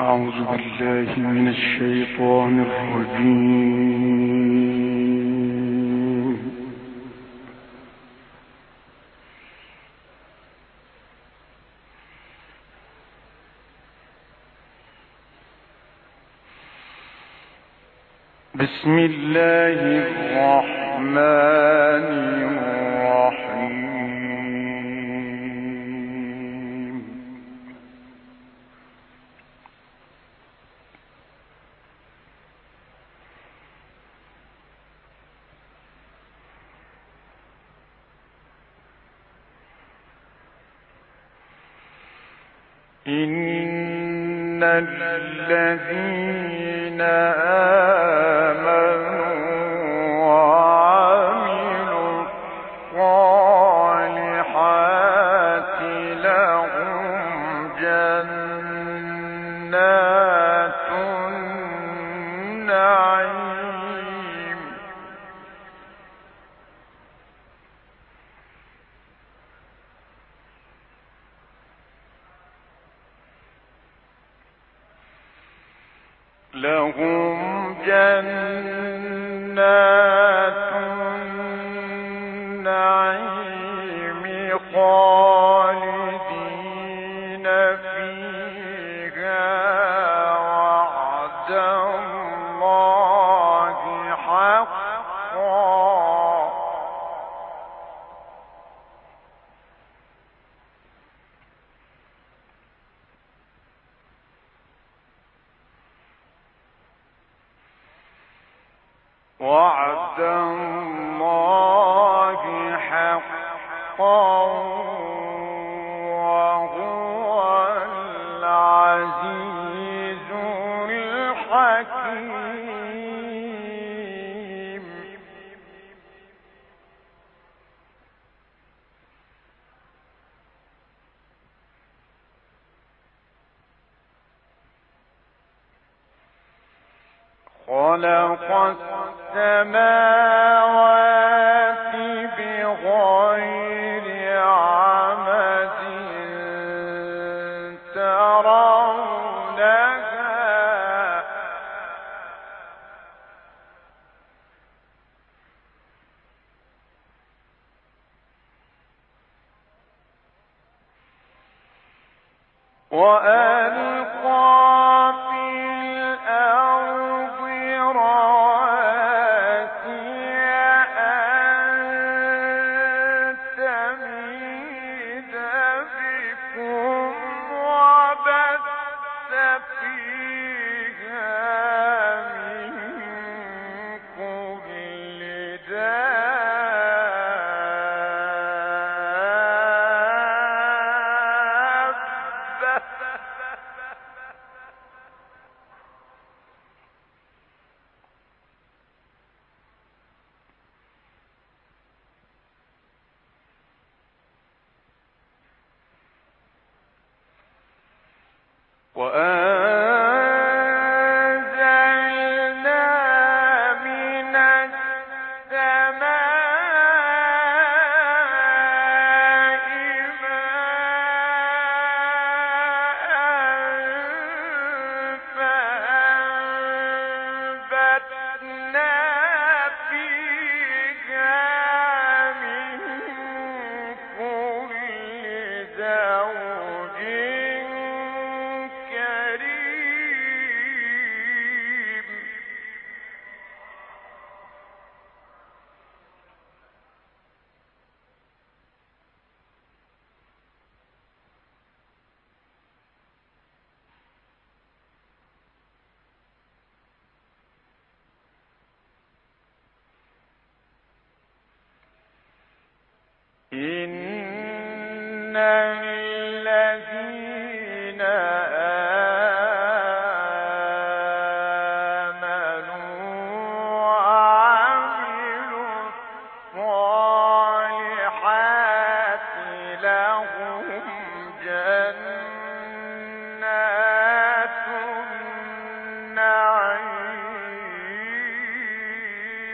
أعوذ بالله من الشيطان الرجيم. بسم الله الرحمن الرحيم. إن الذين آمنوا وعملوا الصالحات لهم جنات النعيم. لهم جنات النعيم خالدين فيها وعد الله حقا. وعد الله حقا وهو العزيز الحكيم. خلق السماوات بغير عمد ترونها وألقى في الأرض رواسي أن تميد بكم وبث فيها من كل وأنزلنا من السماء ماء فأنبتنا فيها من كل زوج كريم. إن الذين آمنوا وعملوا الصالحات لهم جنات النعيم.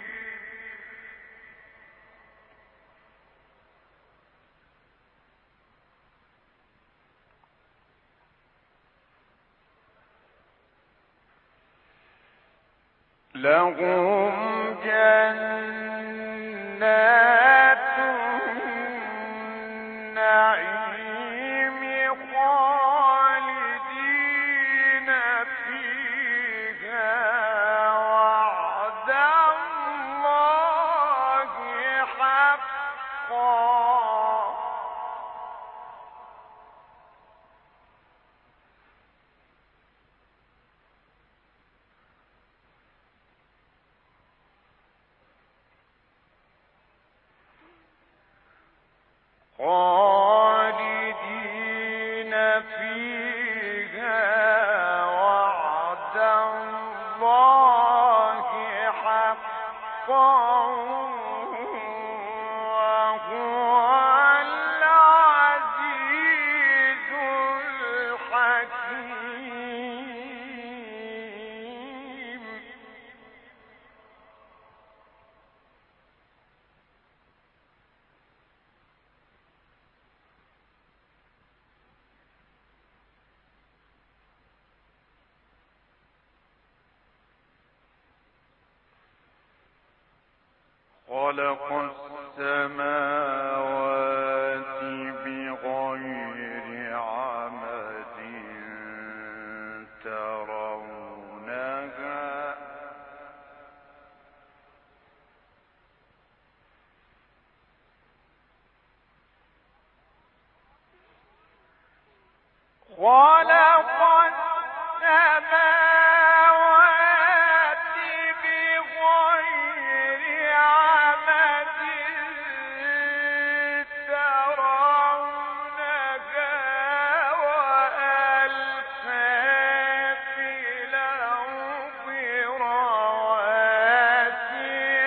لهم جنات النعيم خالدين فيها وعد الله حقا خالدين فيها وعد الله حقا وهو العزيز الحكيم خلق السماوات بغير عمد ترونها خلق السماوات بغير عمد ترونها وألقى في الأرض رواسي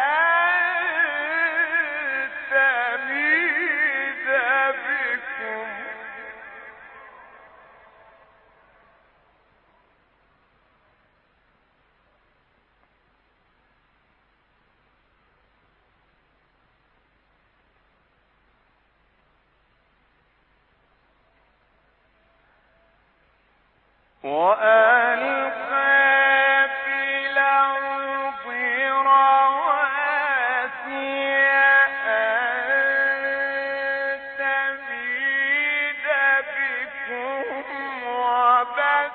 أن تميد بكم وألقى في الأرض رواسي أن تميد بكم وبث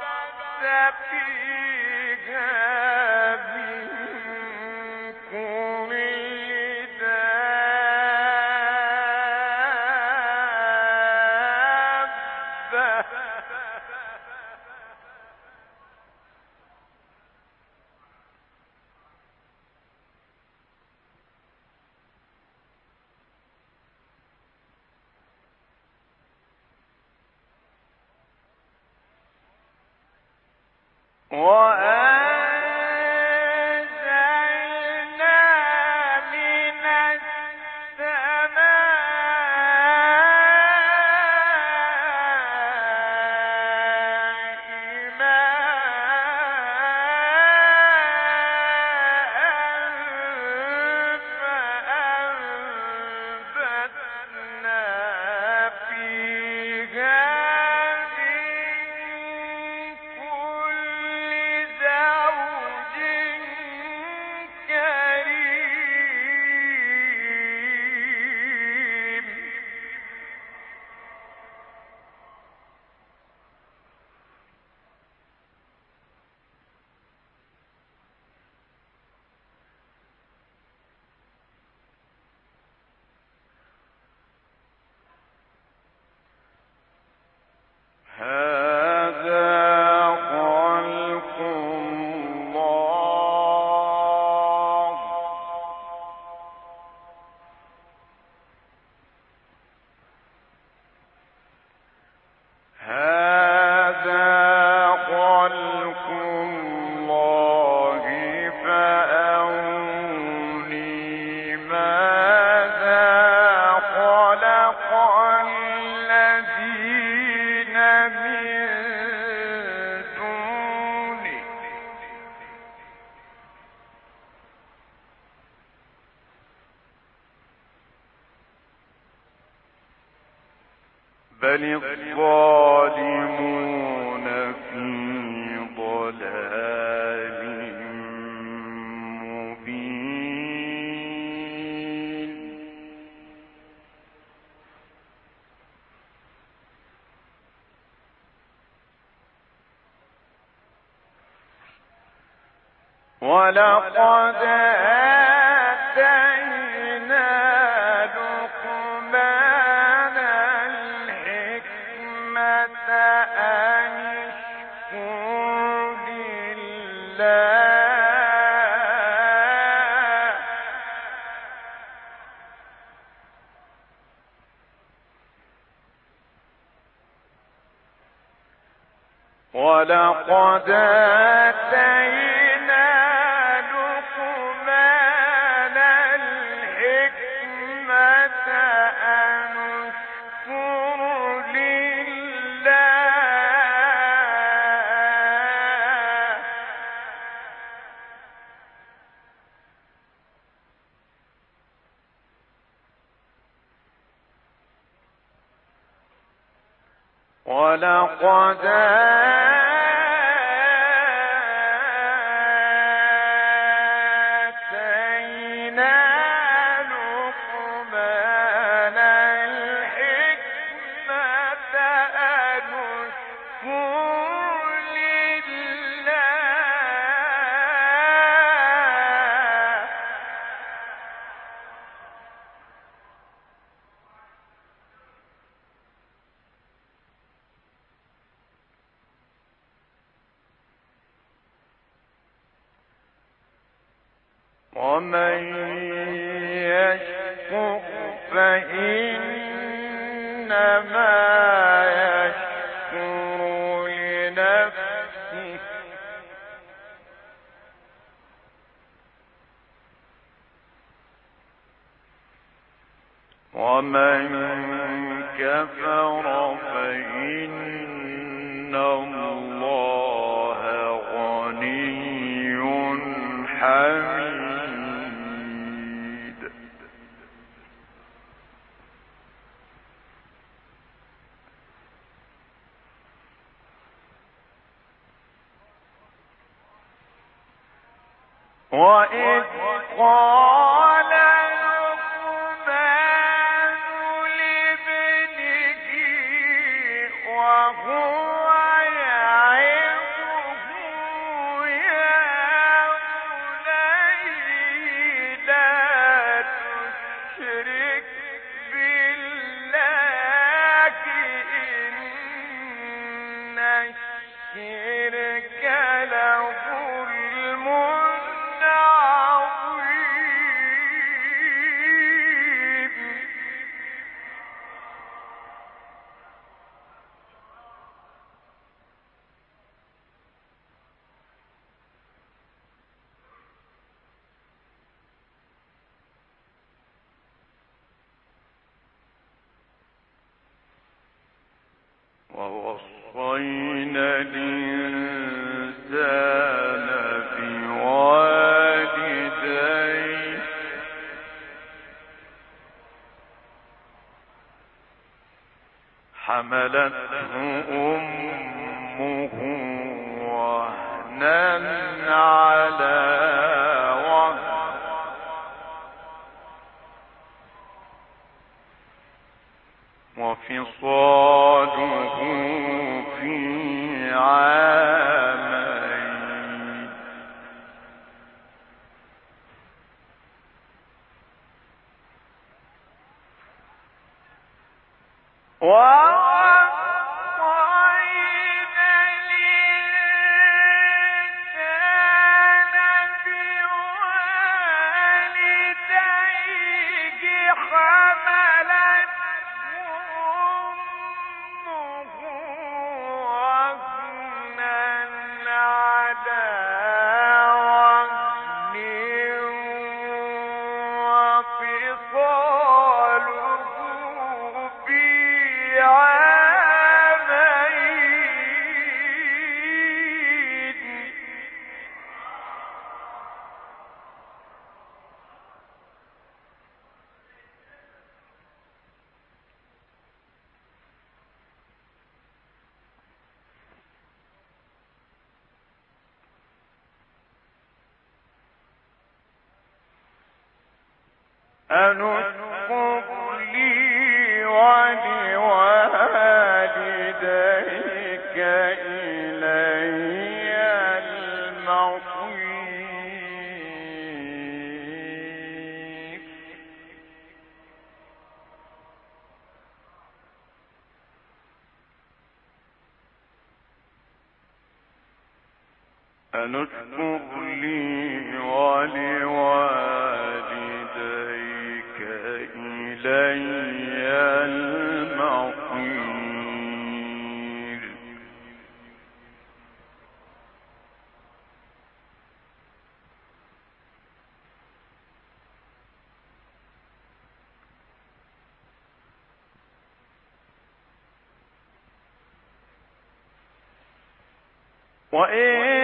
فيها من كل دابة وأنزلنا من السماء ماء فأنبتنا فيها من كل زوج كريم هذا خلق الله هذا خلق الله فأروني ماذا خلق الذين من دونه بل الظالمون في ضلال ولقد آتينا لقمان الحكمة أن اشكر لله ولقد آتينا لقمان الحكمة أن اشكر لله ولقد آتينا لقمان الحكمة أن اشكر لله ومن يشكر فإنما يشكر لنفسه ومن كفر فإن الله غني حميد وإذ قال لقمان لابنه وهو يعظه يا بني لا تشرك بالله إن الشرك لظلم عظيم ووصينا الإنسان بوالديه حملته أمه وهنا على وهن وفصاله في عامين ووصينا الإنسان بوالديه حملته أمه وهنا على وهن وفصاله في عامين أن اشكر لي ولوالديك إلي المصير أن اشكر لي ولوالديك إلي المصير. وإن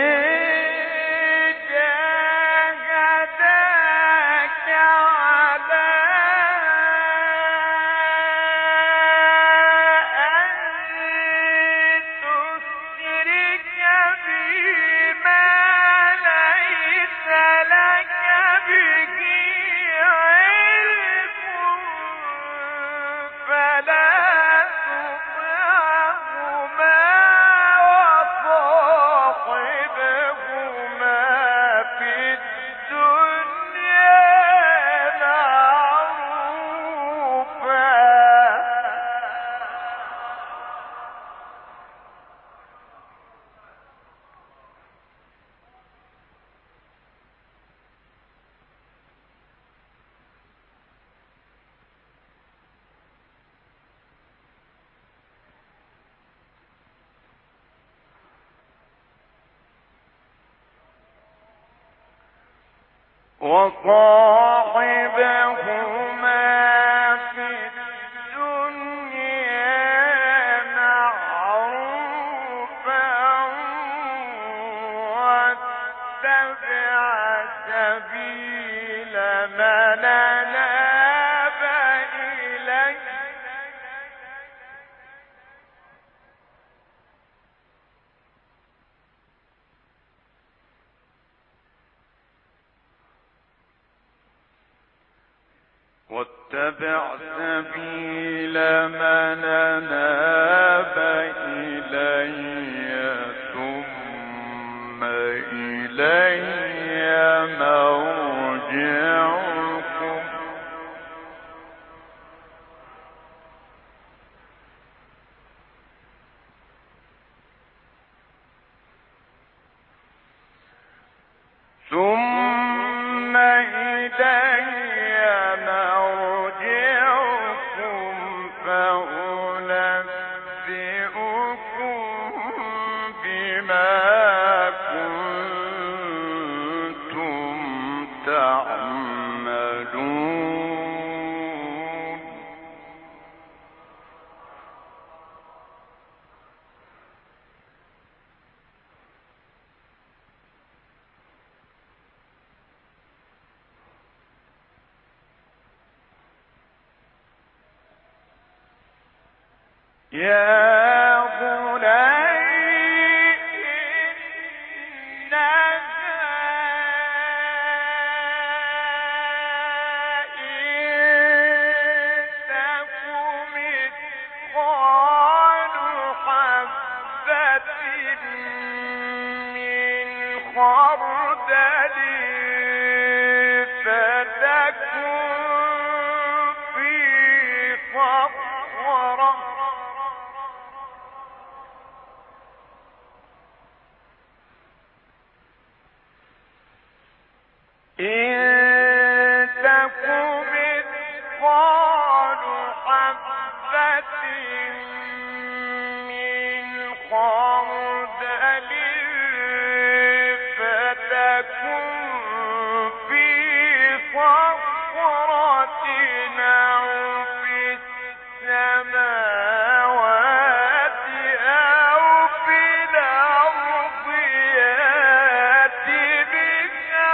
وصاحبهما في الدنيا معروفا واتبع سبيل من أناب إليه واتبع سبيل من أناب إلي ثم إلي مرجعكم ثم إلي مرجعكم فأنبئكم بما كنتم تعملون. يا بني إنها إن تك مثقال حبة من خردل فتكن في صخرة إن تك مثقال حبة من خردل فتكن في صخرة أو في السماوات أو في الأرض يأت بها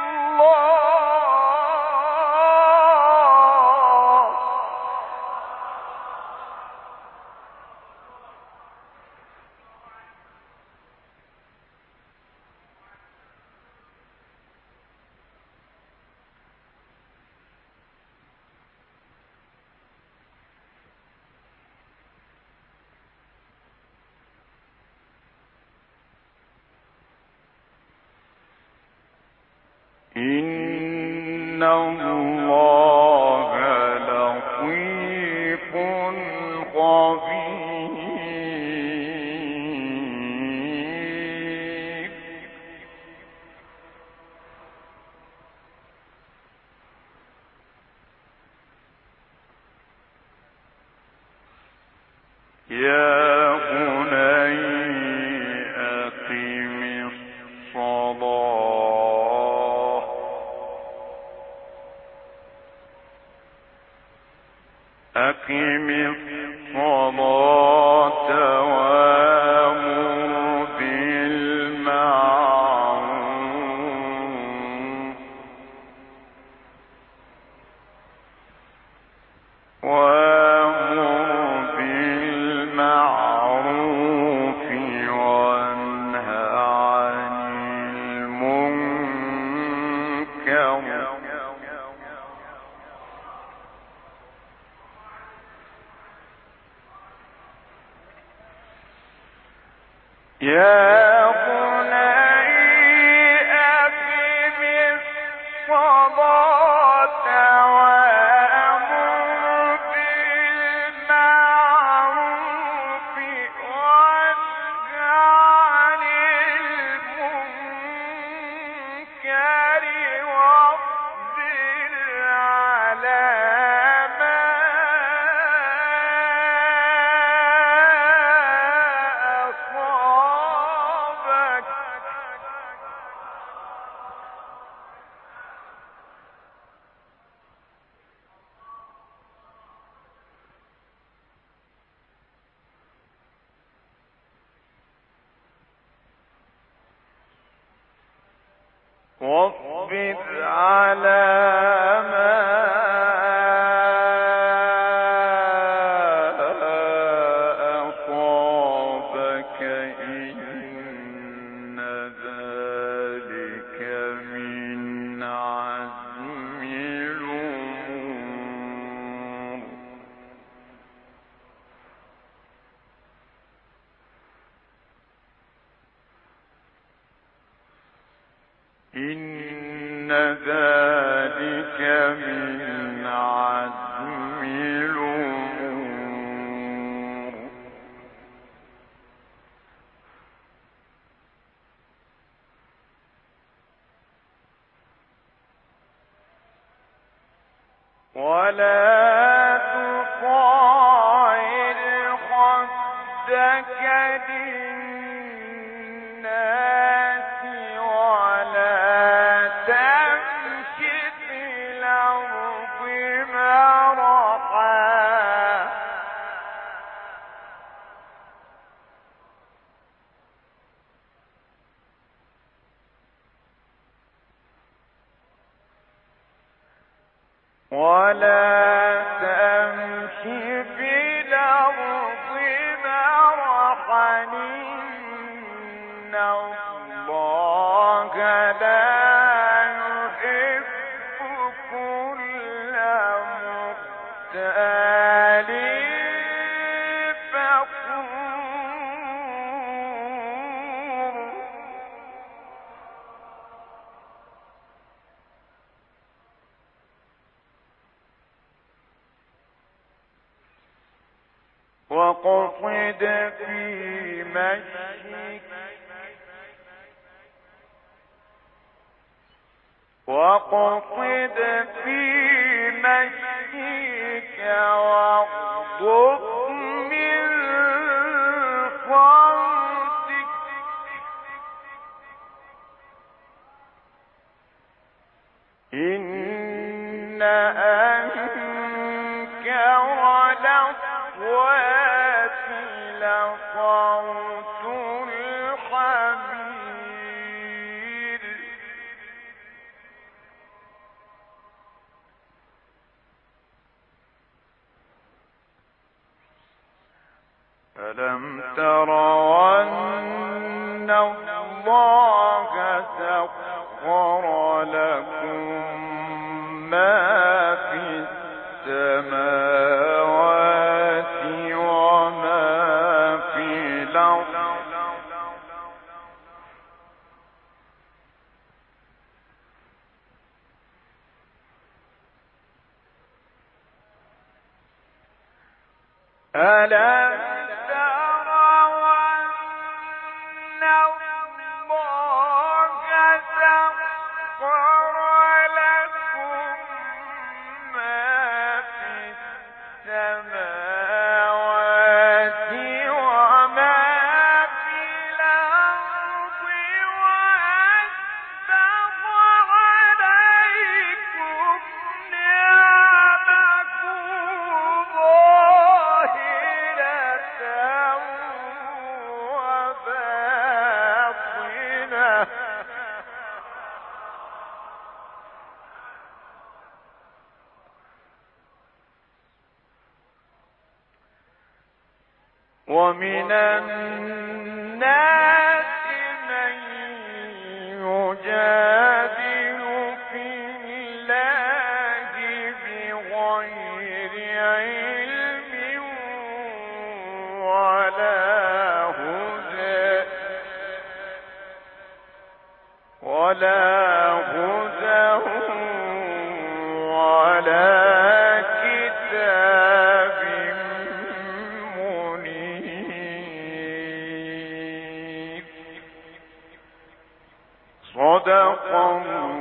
الله. إن الله لطيف خبير. يا بني أقم الصلاة أقم الصلاة وأمر بالمعروف وانه عن المنكر يا بني أقم الصلاة وأمر بالمعروف وانه عن المنكر واصبر على ما أصابك واصبر على ما أصابك إن ذلك من عزم الأمور إن ذلك من عزم الأمور ولا تصعر خدك للناس ولا تمش في الأرض مرحا ولا تمش في الأرض مرحا إن الله لا يحب كل مختال فخور واقصد في مشيك واغضض من صوتك إن أنكر الأصوات لصوت الحمير ألم تروا أن الله سخر لكم ما في السماوات وما في الأرض ألم تروا أن الله سخر لكم ما في السماوات ومن الناس من يجادل في الله بغير علم ولا هدى ولا كتاب منير. صدق الله